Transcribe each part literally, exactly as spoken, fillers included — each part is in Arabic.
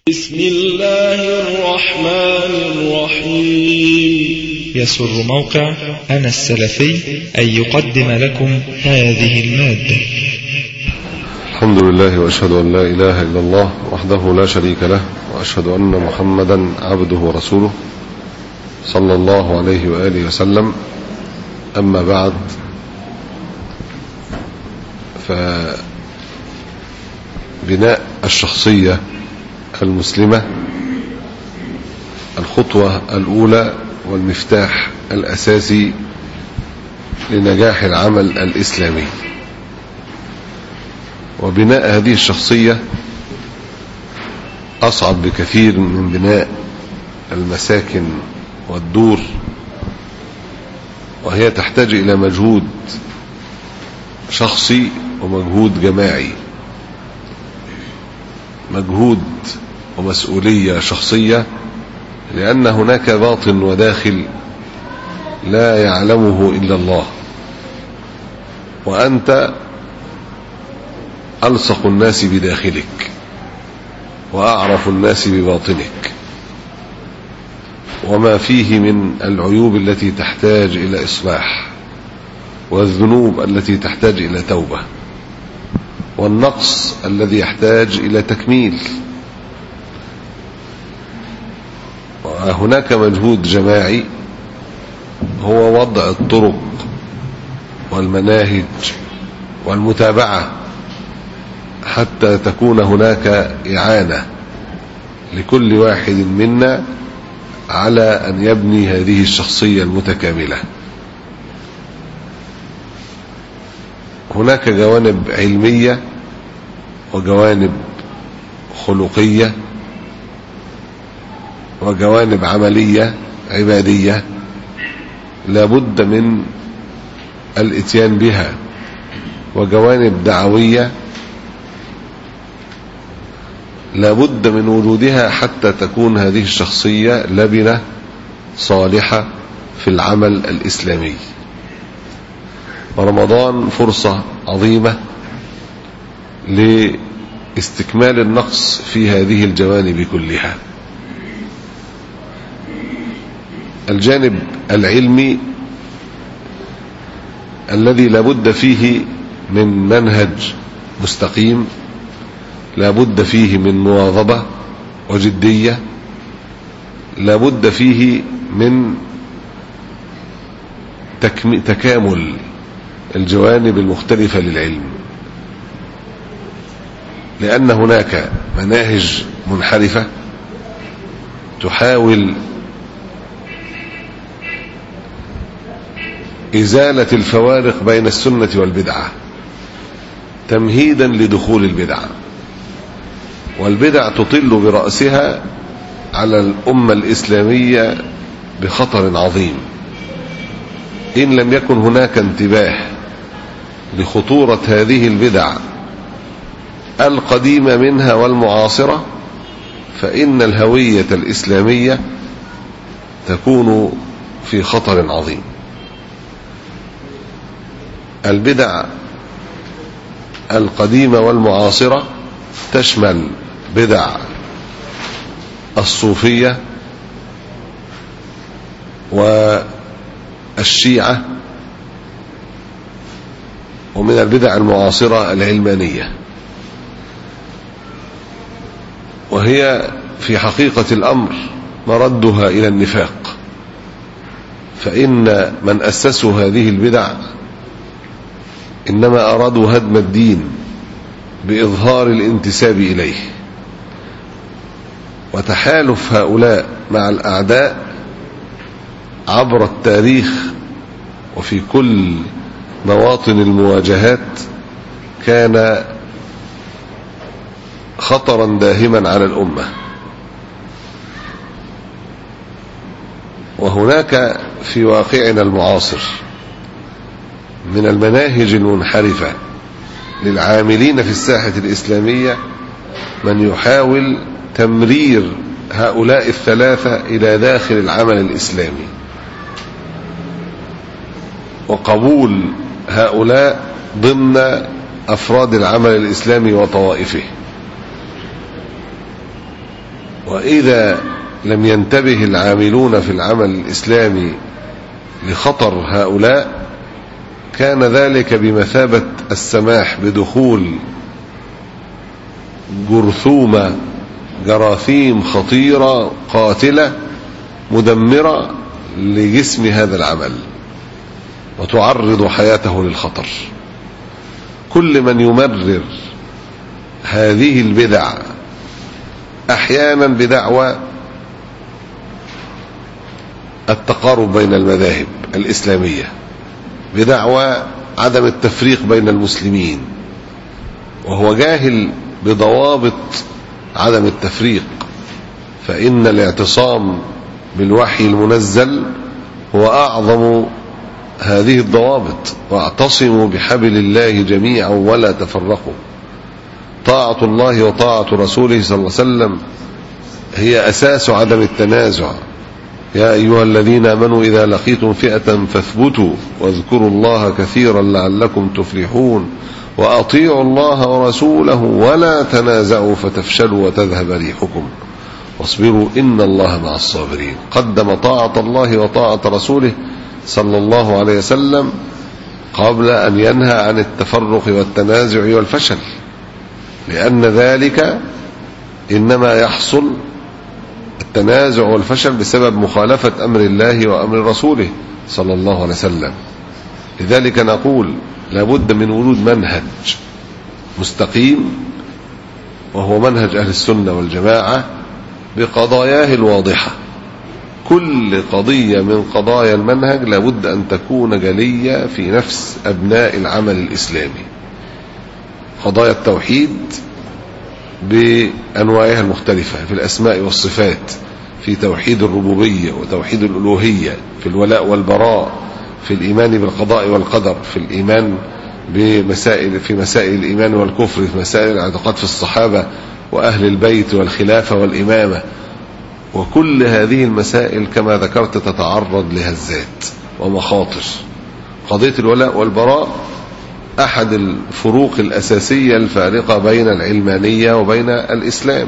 بسم الله الرحمن الرحيم. يسر موقع أنا السلفي أن يقدم لكم هذه المادة. الحمد لله وأشهد أن لا إله إلا الله وحده لا شريك له، وأشهد أن محمدا عبده ورسوله صلى الله عليه وآله وسلم. أما بعد، فبناء الشخصية المسلمة الخطوة الأولى والمفتاح الأساسي لنجاح العمل الإسلامي. وبناء هذه الشخصية أصعب بكثير من بناء المساكن والدور، وهي تحتاج إلى مجهود شخصي ومجهود جماعي، مجهود ومسؤولية شخصية، لأن هناك باطن وداخل لا يعلمه إلا الله، وأنت ألصق الناس بداخلك وأعرف الناس بباطنك، وما فيه من العيوب التي تحتاج إلى إصلاح، والذنوب التي تحتاج إلى توبة، والنقص الذي يحتاج إلى تكميل. وهناك مجهود جماعي هو وضع الطرق والمناهج والمتابعة حتى تكون هناك إعانة لكل واحد منا على أن يبني هذه الشخصية المتكاملة. هناك جوانب علمية وجوانب خلقية وجوانب عملية عبادية لا بد من الاتيان بها، وجوانب دعوية لا بد من وجودها حتى تكون هذه الشخصية لبنة صالحة في العمل الإسلامي. ورمضان فرصة عظيمة لاستكمال النقص في هذه الجوانب كلها. الجانب العلمي الذي لا بد فيه من منهج مستقيم، لا بد فيه من مواظبة وجدية، لا بد فيه من تكامل الجوانب المختلفة للعلم، لأن هناك مناهج منحرفة تحاول إزالة الفوارق بين السنة والبدعة تمهيدا لدخول البدعة، والبدع تطل برأسها على الأمة الإسلامية بخطر عظيم إن لم يكن هناك انتباه لخطورة هذه البدع القديمة منها والمعاصرة، فإن الهوية الإسلامية تكون في خطر عظيم. البدع القديمة والمعاصرة تشمل بدع الصوفية والشيعة، ومن البدع المعاصرة العلمانية، وهي في حقيقة الأمر مردها إلى النفاق، فإن من أسسوا هذه البدع إنما أرادوا هدم الدين بإظهار الانتساب إليه. وتحالف هؤلاء مع الأعداء عبر التاريخ وفي كل مواطن المواجهات كان خطرا داهما على الأمة. وهناك في واقعنا المعاصر من المناهج المنحرفة للعاملين في الساحة الإسلامية من يحاول تمرير هؤلاء الثلاثة إلى داخل العمل الإسلامي، وقبول هؤلاء ضمن أفراد العمل الإسلامي وطوائفه. وإذا لم ينتبه العاملون في العمل الإسلامي لخطر هؤلاء كان ذلك بمثابة السماح بدخول جرثومة جراثيم خطيرة قاتلة مدمرة لجسم هذا العمل وتعرض حياته للخطر. كل من يمرر هذه البدع أحيانا بدعوى التقارب بين المذاهب الإسلامية، بدعوى عدم التفريق بين المسلمين، وهو جاهل بضوابط عدم التفريق، فإن الاعتصام بالوحي المنزل هو أعظم هذه الضوابط. واعتصموا بحبل الله جميعا ولا تفرقوا. طاعة الله وطاعة رسوله صلى الله عليه وسلم هي أساس عدم التنازع. يا أيها الذين آمنوا إذا لقيتم فئة فاثبتوا واذكروا الله كثيرا لعلكم تفلحون وأطيعوا الله ورسوله ولا تنازعوا فتفشلوا وتذهب ريحكم واصبروا إن الله مع الصابرين. قدم طاعة الله وطاعة رسوله صلى الله عليه وسلم قبل أن ينهى عن التفرق والتنازع والفشل، لأن ذلك إنما يحصل التنازع والفشل بسبب مخالفة أمر الله وأمر رسوله صلى الله عليه وسلم. لذلك نقول لابد من وجود منهج مستقيم، وهو منهج أهل السنة والجماعة بقضاياه الواضحة. كل قضية من قضايا المنهج لابد أن تكون جلية في نفس أبناء العمل الإسلامي. قضايا التوحيد بأنواعها المختلفة في الأسماء والصفات، في توحيد الربوبية وتوحيد الألوهية، في الولاء والبراء، في الإيمان بالقضاء والقدر، في الإيمان بمسائل في مسائل الإيمان والكفر، في مسائل الاعتقاد في الصحابة وأهل البيت والخلافة والإمامة. وكل هذه المسائل كما ذكرت تتعرض لهزات ومخاطر. قضية الولاء والبراء أحد الفروق الأساسية الفارقة بين العلمانية وبين الإسلام.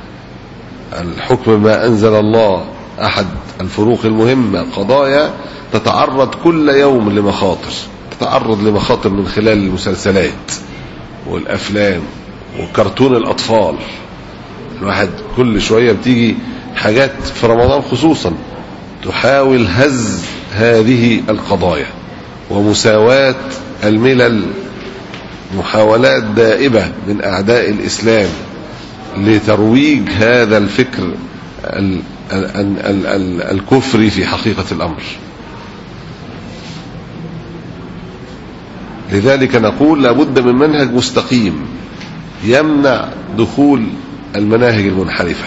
الحكم ما أنزل الله أحد الفروق المهمة. قضايا تتعرض كل يوم لمخاطر، تتعرض لمخاطر من خلال المسلسلات والأفلام وكرتون الأطفال. الواحد كل شوية بتيجي حاجات في رمضان خصوصا تحاول هز هذه القضايا ومساواة الملل، محاولات دائبة من أعداء الإسلام لترويج هذا الفكر الكفري في حقيقة الأمر. لذلك نقول لابد من منهج مستقيم يمنع دخول المناهج المنحرفة.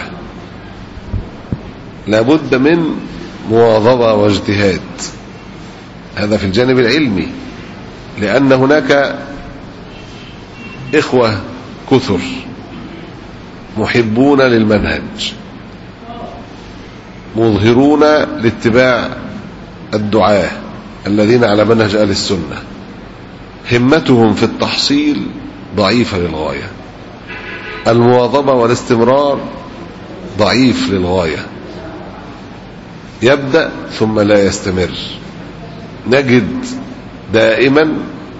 لابد من مواظبة واجتهاد، هذا في الجانب العلمي، لأن هناك إخوة كثر محبون للمنهج مظهرون لاتباع الدعاة الذين على منهج أهل السنة، همتهم في التحصيل ضعيفة للغاية، المواظبة والاستمرار ضعيف للغاية، يبدأ ثم لا يستمر. نجد دائما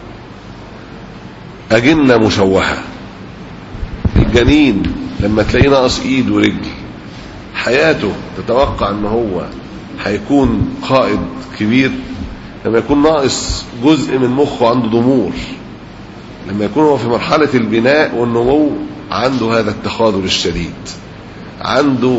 أجنة مشوهة. الجنين لما تلاقيه ناقص ايد ورجل، حياته تتوقع ان هو هيكون قائد كبير لما يكون ناقص جزء من مخه، عنده ضمور. لما يكون هو في مرحلة البناء والنمو عنده هذا التخاذل الشديد، عنده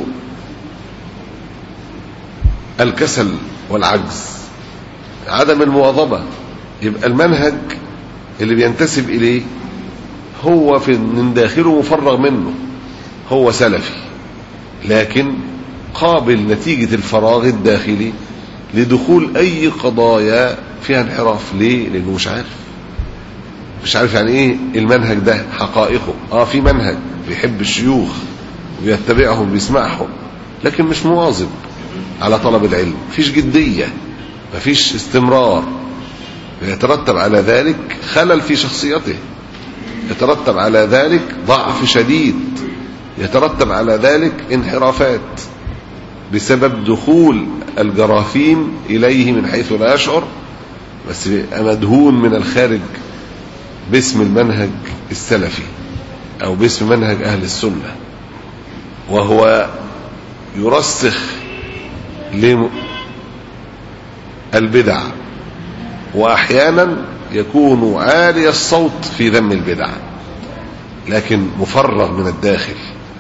الكسل والعجز، عدم المواظبة. يبقى المنهج اللي بينتسب إليه هو في من داخله مفرغ منه، هو سلفي، لكن قابل نتيجة الفراغ الداخلي لدخول أي قضايا فيها انحراف. ليه؟ لأنه مش عارف مش عارف يعني إيه المنهج ده حقائقه. آه في منهج بيحب الشيوخ ويتبعهم بيسمعهم، لكن مش مواظب على طلب العلم، مفيش جدية، مفيش استمرار. يترتب على ذلك خلل في شخصيته، يترتب على ذلك ضعف شديد يترتب على ذلك انحرافات بسبب دخول الجراثيم إليه من حيث لا يشعر، بس مدهون من الخارج باسم المنهج السلفي أو باسم منهج أهل السنة، وهو يرسخ للبدع، وأحيانا يكون عالي الصوت في ذم البدع لكن مفرغ من الداخل.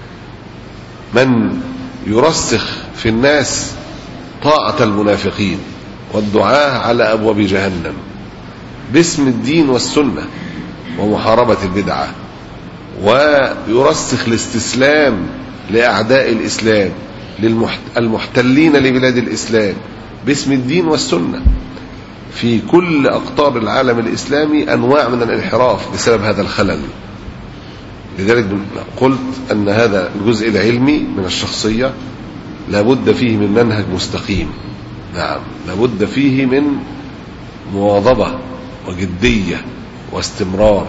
من يرسخ في الناس طاعة المنافقين والدعاء على أبواب جهنم باسم الدين والسنة ومحاربة البدعة، ويرسخ الاستسلام لأعداء الإسلام المحتلين لبلاد الإسلام باسم الدين والسنة. في كل أقطار العالم الإسلامي أنواع من الانحراف بسبب هذا الخلل. لذلك قلت أن هذا الجزء العلمي من الشخصية لابد فيه من منهج مستقيم، نعم لابد فيه من مواظبة وجدية واستمرار.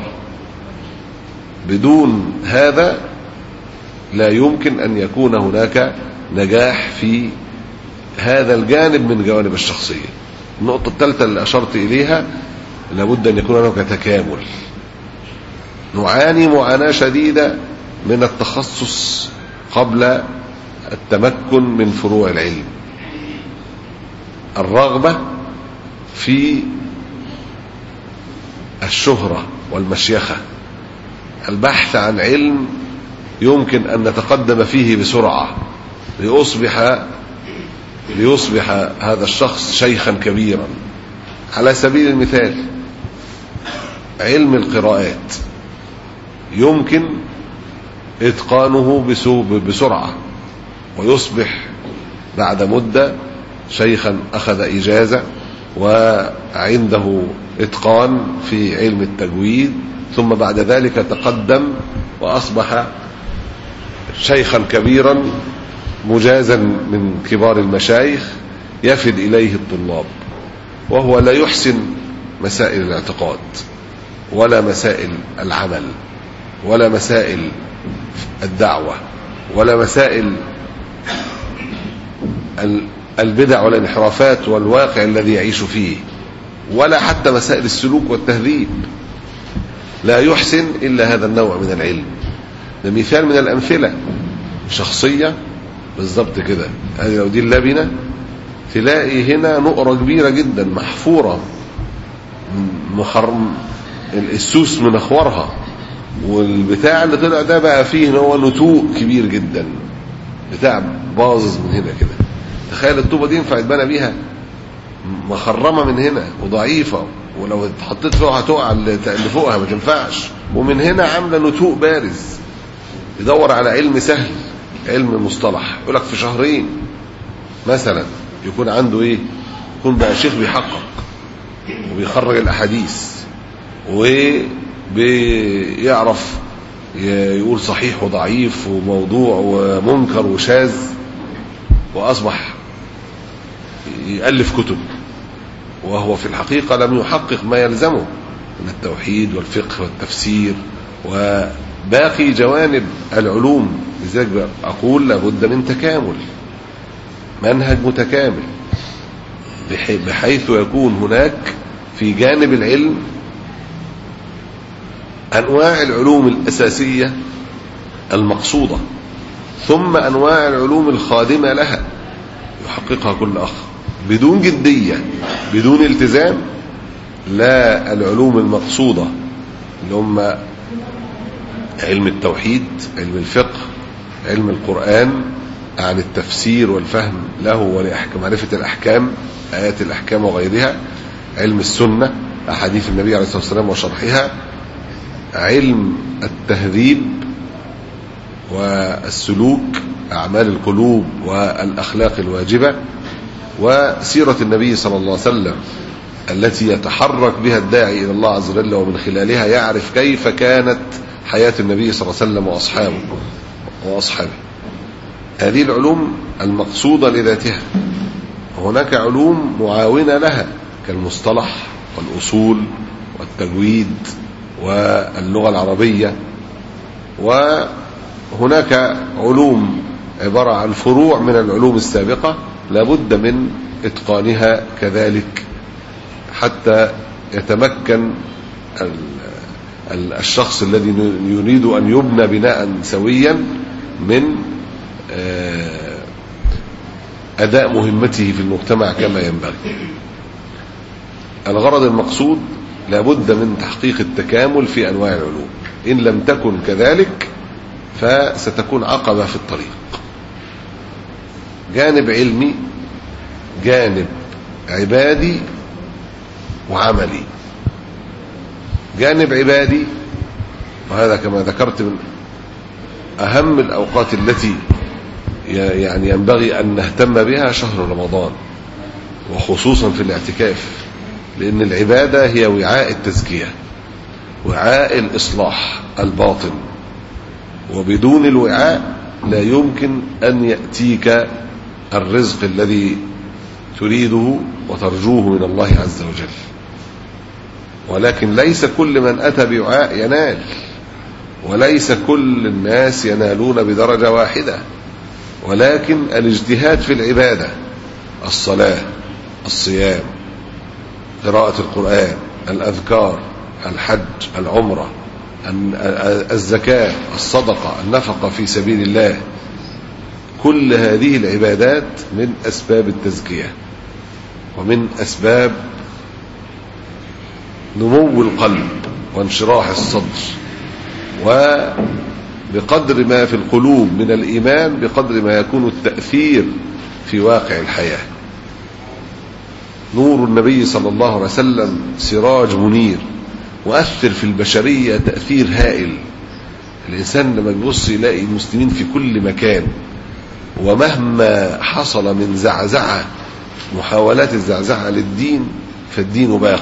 بدون هذا لا يمكن أن يكون هناك نجاح في هذا الجانب من جوانب الشخصية. النقطة الثالثة اللي أشرت إليها لابد أن يكون هناك تكامل. نعاني معاناة شديدة من التخصص قبل التمكن من فروع العلم. الرغبة في الشهرة والمشيخة، البحث عن علم يمكن أن نتقدم فيه بسرعة ليصبح ليصبح هذا الشخص شيخا كبيرا. على سبيل المثال علم القراءات يمكن إتقانه بسرعة ويصبح بعد مدة شيخا أخذ إجازة وعنده إتقان في علم التجويد، ثم بعد ذلك تقدم وأصبح شيخا كبيرا مجازا من كبار المشايخ يفد إليه الطلاب، وهو لا يحسن مسائل الاعتقاد ولا مسائل العمل ولا مسائل الدعوة ولا مسائل البدع والانحرافات والواقع الذي يعيش فيه، ولا حتى مسائل السلوك والتهذيب. لا يحسن إلا هذا النوع من العلم. ده مثال من الأمثلة. شخصية بالضبط كده، هذه لو دي اللبنة تلاقي هنا نقرة كبيرة جدا محفورة مخرم السوس من أخورها، والبتاع اللي طلع ده بقى فيه هو نتوء كبير جدا، بتاع باظظ من هنا كده. تخيل الطوبة دي ينفع يتبنى بيها؟ مخرمة من هنا وضعيفة، ولو اتحطيت فوقها هتقع اللي فوقها ما تنفعش، ومن هنا عاملة نتوء بارز. يدور على علم سهل، علم مصطلح، يقول لك في شهرين مثلا يكون عنده ايه، يكون بقى شيخ بيحقق وبيخرج الاحاديث وبيعرف يقول صحيح وضعيف وموضوع ومنكر وشاذ، واصبح يألف كتب وهو في الحقيقة لم يحقق ما يلزمه من التوحيد والفقه والتفسير وباقي جوانب العلوم. لذلك أقول لابد من تكامل، منهج متكامل بحيث يكون هناك في جانب العلم أنواع العلوم الأساسية المقصودة، ثم أنواع العلوم الخادمة لها يحققها كل أخ بدون جدية بدون التزام. لا العلوم المقصودة اللي هم علم التوحيد، علم الفقه، علم القرآن عن التفسير والفهم له ومعرفة الأحكام، آيات الأحكام وغيرها، علم السنة، أحاديث النبي عليه الصلاة والسلام وشرحها، علم التهذيب والسلوك، أعمال القلوب والأخلاق الواجبة، وسيرة النبي صلى الله عليه وسلم التي يتحرك بها الداعي إلى الله عز وجل، ومن خلالها يعرف كيف كانت حياة النبي صلى الله عليه وسلم وأصحابه وأصحابه. هذه العلوم المقصودة لذاتها. هناك علوم معاونة لها كالمصطلح والأصول والتجويد واللغة العربية هناك علوم عبارة عن فروع من العلوم السابقة لابد من إتقانها كذلك حتى يتمكن الشخص الذي يريد أن يبنى بناء سويا من أداء مهمته في المجتمع كما ينبغي. الغرض المقصود لابد من تحقيق التكامل في أنواع العلوم، إن لم تكن كذلك فستكون عقبة في الطريق. جانب علمي، جانب عبادي، وعملي. جانب عبادي، وهذا كما ذكرت من أهم الأوقات التي يعني ينبغي أن نهتم بها شهر رمضان، وخصوصا في الاعتكاف، لأن العبادة هي وعاء التزكية، وعاء الإصلاح الباطن، وبدون الوعاء لا يمكن أن يأتيك الرزق الذي تريده وترجوه من الله عز وجل. ولكن ليس كل من أتى بوعاء ينال، وليس كل الناس ينالون بدرجة واحدة، ولكن الاجتهاد في العبادة، الصلاة، الصيام، قراءة القرآن، الأذكار، الحج، العمرة، الزكاة، الصدقة، النفقة في سبيل الله، كل هذه العبادات من أسباب التزكية ومن أسباب نمو القلب وانشراح الصدر. وبقدر ما في القلوب من الإيمان بقدر ما يكون التأثير في واقع الحياة. نور النبي صلى الله عليه وسلم سراج منير، مؤثر في البشرية تأثير هائل. الإنسان لما يبص يلاقي المسلمين في كل مكان، ومهما حصل من زعزعة، محاولات الزعزعة للدين، فالدين باق،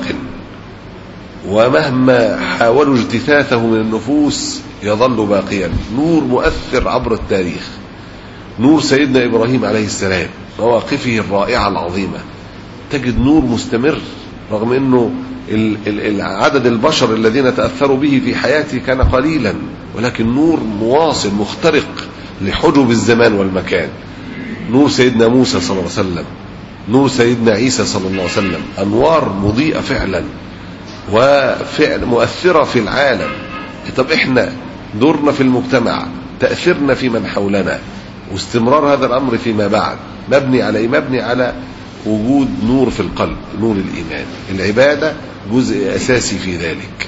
ومهما حاولوا اجتثاثه من النفوس يظل باقيا. نور مؤثر عبر التاريخ، نور سيدنا إبراهيم عليه السلام، مواقفه الرائعة العظيمة، تجد نور مستمر رغم أنه عدد البشر الذين تأثروا به في حياته كان قليلا، ولكن نور مواصل مخترق لحجب الزمان والمكان. نور سيدنا موسى صلى الله عليه وسلم، نور سيدنا عيسى صلى الله عليه وسلم، أنوار مضيئة فعلا وفعل مؤثرة في العالم. طب إحنا دورنا في المجتمع، تأثيرنا في من حولنا، واستمرار هذا الأمر فيما بعد مبني على إيه؟ مبني على وجود نور في القلب، نور الإيمان. العبادة جزء أساسي في ذلك.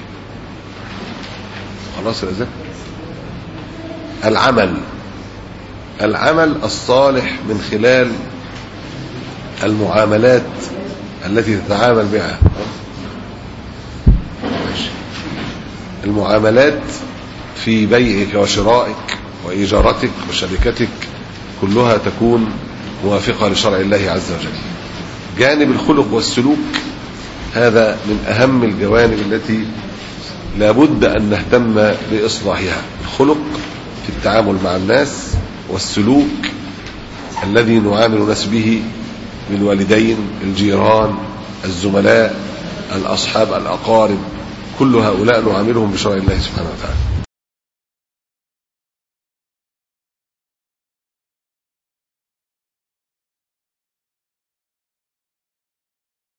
خلاص يا زلمة. العمل، العمل الصالح من خلال المعاملات التي تتعامل بها، المعاملات في بيعك وشرائك وإيجارتك وشركتك كلها تكون موافقة لشرع الله عز وجل. جانب الخلق والسلوك هذا من أهم الجوانب التي لا بد أن نهتم بإصلاحها. الخلق في التعامل مع الناس، والسلوك الذي نعامل الناس به من والدين، الجيران، الزملاء، الأصحاب، الأقارب، كل هؤلاء نعاملهم بشرع الله سبحانه وتعالى.